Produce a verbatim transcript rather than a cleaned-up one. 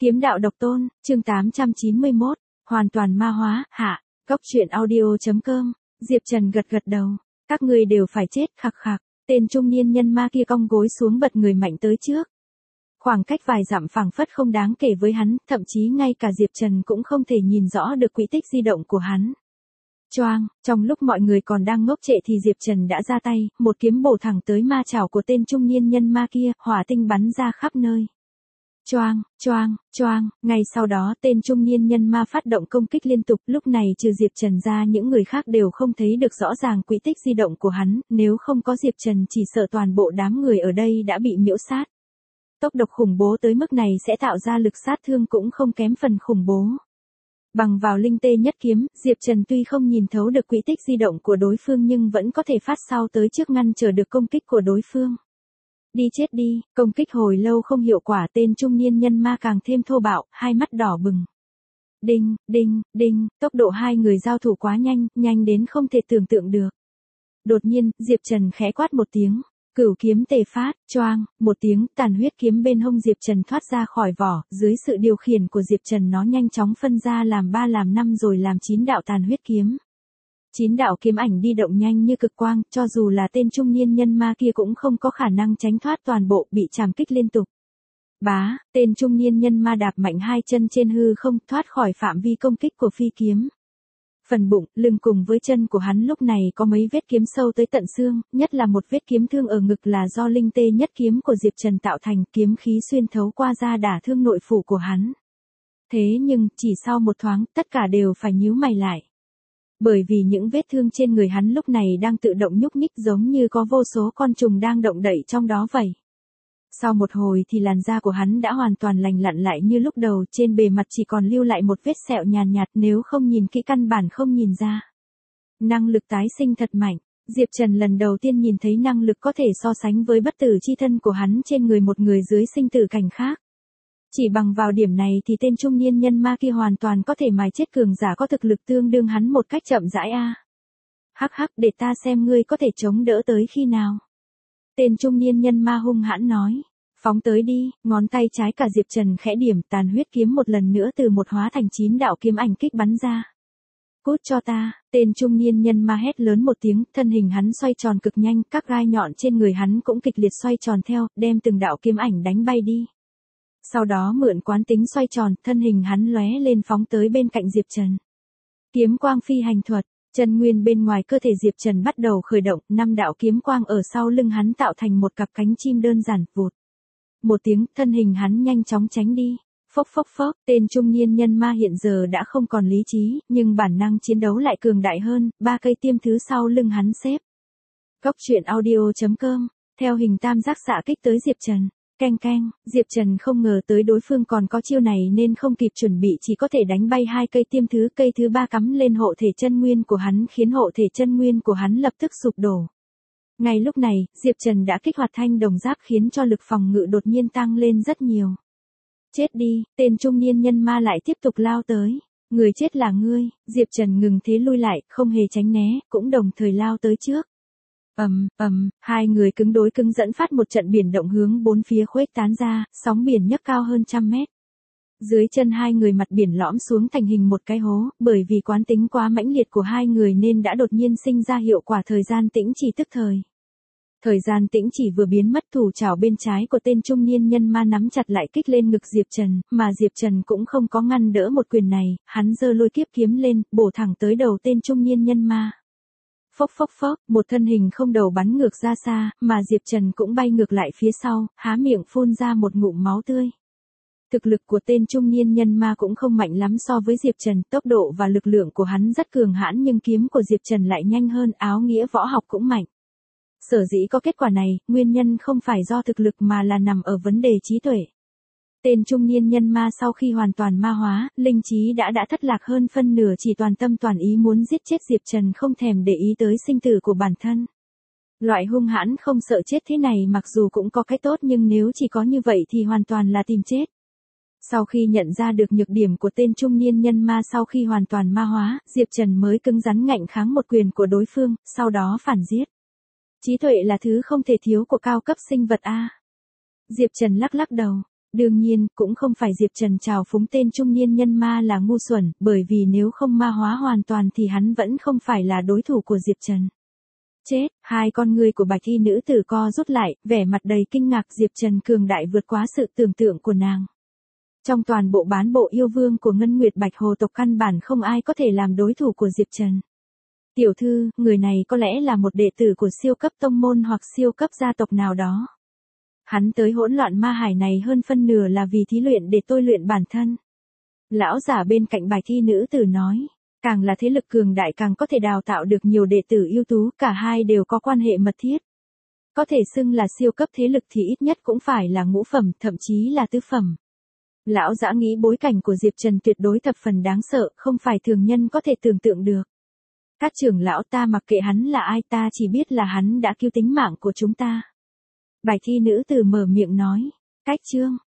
Kiếm đạo độc tôn, chương tám trăm chín mươi mốt, hoàn toàn ma hóa, hạ, Cốc truyện audio.com, Diệp Trần gật gật đầu, các ngươi đều phải chết, khặc khặc, tên trung niên nhân ma kia cong gối xuống bật người mạnh tới trước. Khoảng cách vài dặm phảng phất không đáng kể với hắn, thậm chí ngay cả Diệp Trần cũng không thể nhìn rõ được quỹ tích di động của hắn. Choang, trong lúc mọi người còn đang ngốc trệ thì Diệp Trần đã ra tay, một kiếm bổ thẳng tới ma chảo của tên trung niên nhân ma kia, hỏa tinh bắn ra khắp nơi. Choang, choang, choang, ngay sau đó tên trung niên nhân ma phát động công kích liên tục, lúc này trừ Diệp Trần ra những người khác đều không thấy được rõ ràng quỹ tích di động của hắn, nếu không có Diệp Trần chỉ sợ toàn bộ đám người ở đây đã bị miễu sát. Tốc độc khủng bố tới mức này sẽ tạo ra lực sát thương cũng không kém phần khủng bố. Bằng vào linh tê nhất kiếm, Diệp Trần tuy không nhìn thấu được quỹ tích di động của đối phương nhưng vẫn có thể phát sau tới trước ngăn trở được công kích của đối phương. Đi chết đi, công kích hồi lâu không hiệu quả, tên trung niên nhân ma càng thêm thô bạo, hai mắt đỏ bừng. Đinh, đinh, đinh, tốc độ hai người giao thủ quá nhanh, nhanh đến không thể tưởng tượng được. Đột nhiên, Diệp Trần khẽ quát một tiếng. Cửu kiếm tề phát, choang, một tiếng, tàn huyết kiếm bên hông Diệp Trần thoát ra khỏi vỏ, dưới sự điều khiển của Diệp Trần nó nhanh chóng phân ra làm ba làm năm rồi làm chín đạo tàn huyết kiếm. Chín đạo kiếm ảnh đi động nhanh như cực quang, cho dù là tên trung niên nhân ma kia cũng không có khả năng tránh thoát toàn bộ, bị chàm kích liên tục. Bá, tên trung niên nhân ma đạp mạnh hai chân trên hư không, thoát khỏi phạm vi công kích của phi kiếm. Phần bụng, lưng cùng với chân của hắn lúc này có mấy vết kiếm sâu tới tận xương, nhất là một vết kiếm thương ở ngực là do linh tê nhất kiếm của Diệp Trần tạo thành, kiếm khí xuyên thấu qua da đả thương nội phủ của hắn. Thế nhưng, chỉ sau một thoáng, tất cả đều phải nhíu mày lại. Bởi vì những vết thương trên người hắn lúc này đang tự động nhúc nhích giống như có vô số con trùng đang động đậy trong đó vậy. Sau một hồi thì làn da của hắn đã hoàn toàn lành lặn lại như lúc đầu, trên bề mặt chỉ còn lưu lại một vết sẹo nhàn nhạt, nếu không nhìn kỹ căn bản không nhìn ra. Năng lực tái sinh thật mạnh, Diệp Trần lần đầu tiên nhìn thấy năng lực có thể so sánh với bất tử chi thân của hắn trên người một người dưới sinh tử cảnh khác. Chỉ bằng vào điểm này thì tên trung niên nhân ma kia hoàn toàn có thể mài chết cường giả có thực lực tương đương hắn một cách chậm rãi a. Hắc hắc, để ta xem ngươi có thể chống đỡ tới khi nào. Tên trung niên nhân ma hung hãn nói. Phóng tới đi, ngón tay trái cả Diệp Trần khẽ điểm, tàn huyết kiếm một lần nữa từ một hóa thành chín đạo kiếm ảnh kích bắn ra. Cút cho ta, tên trung niên nhân ma hét lớn một tiếng, thân hình hắn xoay tròn cực nhanh, các gai nhọn trên người hắn cũng kịch liệt xoay tròn theo, đem từng đạo kiếm ảnh đánh bay đi. Sau đó mượn quán tính xoay tròn, thân hình hắn lóe lên phóng tới bên cạnh Diệp Trần. Kiếm quang phi hành thuật. Chân nguyên bên ngoài cơ thể Diệp Trần bắt đầu khởi động, năm đạo kiếm quang ở sau lưng hắn tạo thành một cặp cánh chim đơn giản, vụt. Một tiếng, thân hình hắn nhanh chóng tránh đi. Phốc phốc phốc, tên trung niên nhân ma hiện giờ đã không còn lý trí, nhưng bản năng chiến đấu lại cường đại hơn, ba cây tiêm thứ sau lưng hắn xếp. Cốc truyện audio.com, theo hình tam giác xạ kích tới Diệp Trần. Keng keng, Diệp Trần không ngờ tới đối phương còn có chiêu này nên không kịp chuẩn bị, chỉ có thể đánh bay hai cây tiêm thứ, cây thứ ba cắm lên hộ thể chân nguyên của hắn khiến hộ thể chân nguyên của hắn lập tức sụp đổ. Ngay lúc này, Diệp Trần đã kích hoạt thanh đồng giáp khiến cho lực phòng ngự đột nhiên tăng lên rất nhiều. Chết đi, tên trung niên nhân ma lại tiếp tục lao tới. Người chết là ngươi, Diệp Trần ngừng thế lui lại, không hề tránh né, cũng đồng thời lao tới trước. Ầm, ầm, hai người cứng đối cứng dẫn phát một trận biển động hướng bốn phía khuếch tán ra, sóng biển nhấc cao hơn trăm mét. Dưới chân hai người mặt biển lõm xuống thành hình một cái hố, bởi vì quán tính quá mãnh liệt của hai người nên đã đột nhiên sinh ra hiệu quả thời gian tĩnh chỉ tức thời. Thời gian tĩnh chỉ vừa biến mất, thủ trảo bên trái của tên trung niên nhân ma nắm chặt lại kích lên ngực Diệp Trần, mà Diệp Trần cũng không có ngăn đỡ một quyền này, hắn giơ lôi kiếp kiếm lên, bổ thẳng tới đầu tên trung niên nhân ma. Phốc phốc phốc, một thân hình không đầu bắn ngược ra xa, mà Diệp Trần cũng bay ngược lại phía sau, há miệng phun ra một ngụm máu tươi. Thực lực của tên trung niên nhân ma cũng không mạnh lắm so với Diệp Trần, tốc độ và lực lượng của hắn rất cường hãn nhưng kiếm của Diệp Trần lại nhanh hơn, áo nghĩa võ học cũng mạnh. Sở dĩ có kết quả này, nguyên nhân không phải do thực lực mà là nằm ở vấn đề trí tuệ. Tên trung niên nhân ma sau khi hoàn toàn ma hóa, linh trí đã đã thất lạc hơn phân nửa, chỉ toàn tâm toàn ý muốn giết chết Diệp Trần, không thèm để ý tới sinh tử của bản thân. Loại hung hãn không sợ chết thế này mặc dù cũng có cái tốt nhưng nếu chỉ có như vậy thì hoàn toàn là tìm chết. Sau khi nhận ra được nhược điểm của tên trung niên nhân ma sau khi hoàn toàn ma hóa, Diệp Trần mới cứng rắn ngạnh kháng một quyền của đối phương, sau đó phản giết. Trí tuệ là thứ không thể thiếu của cao cấp sinh vật a. Diệp Trần lắc lắc đầu. Đương nhiên, cũng không phải Diệp Trần trào phúng tên trung niên nhân ma là ngu xuẩn, bởi vì nếu không ma hóa hoàn toàn thì hắn vẫn không phải là đối thủ của Diệp Trần. Chết, hai con ngươi của bạch y nữ tử co rút lại, vẻ mặt đầy kinh ngạc. Diệp Trần cường đại vượt quá sự tưởng tượng của nàng. Trong toàn bộ bán bộ yêu vương của Ngân Nguyệt Bạch Hồ tộc căn bản không ai có thể làm đối thủ của Diệp Trần. Tiểu thư, người này có lẽ là một đệ tử của siêu cấp tông môn hoặc siêu cấp gia tộc nào đó. Hắn tới hỗn loạn ma hải này hơn phân nửa là vì thí luyện để tôi luyện bản thân. Lão giả bên cạnh bạch y nữ tử nói, càng là thế lực cường đại càng có thể đào tạo được nhiều đệ tử ưu tú, cả hai đều có quan hệ mật thiết. Có thể xưng là siêu cấp thế lực thì ít nhất cũng phải là ngũ phẩm, thậm chí là tứ phẩm. Lão giả nghĩ bối cảnh của Diệp Trần tuyệt đối thập phần đáng sợ, không phải thường nhân có thể tưởng tượng được. Các trưởng lão, ta mặc kệ hắn là ai, ta chỉ biết là hắn đã cứu tính mạng của chúng ta. Bạch y nữ tử mở miệng nói, cách chương,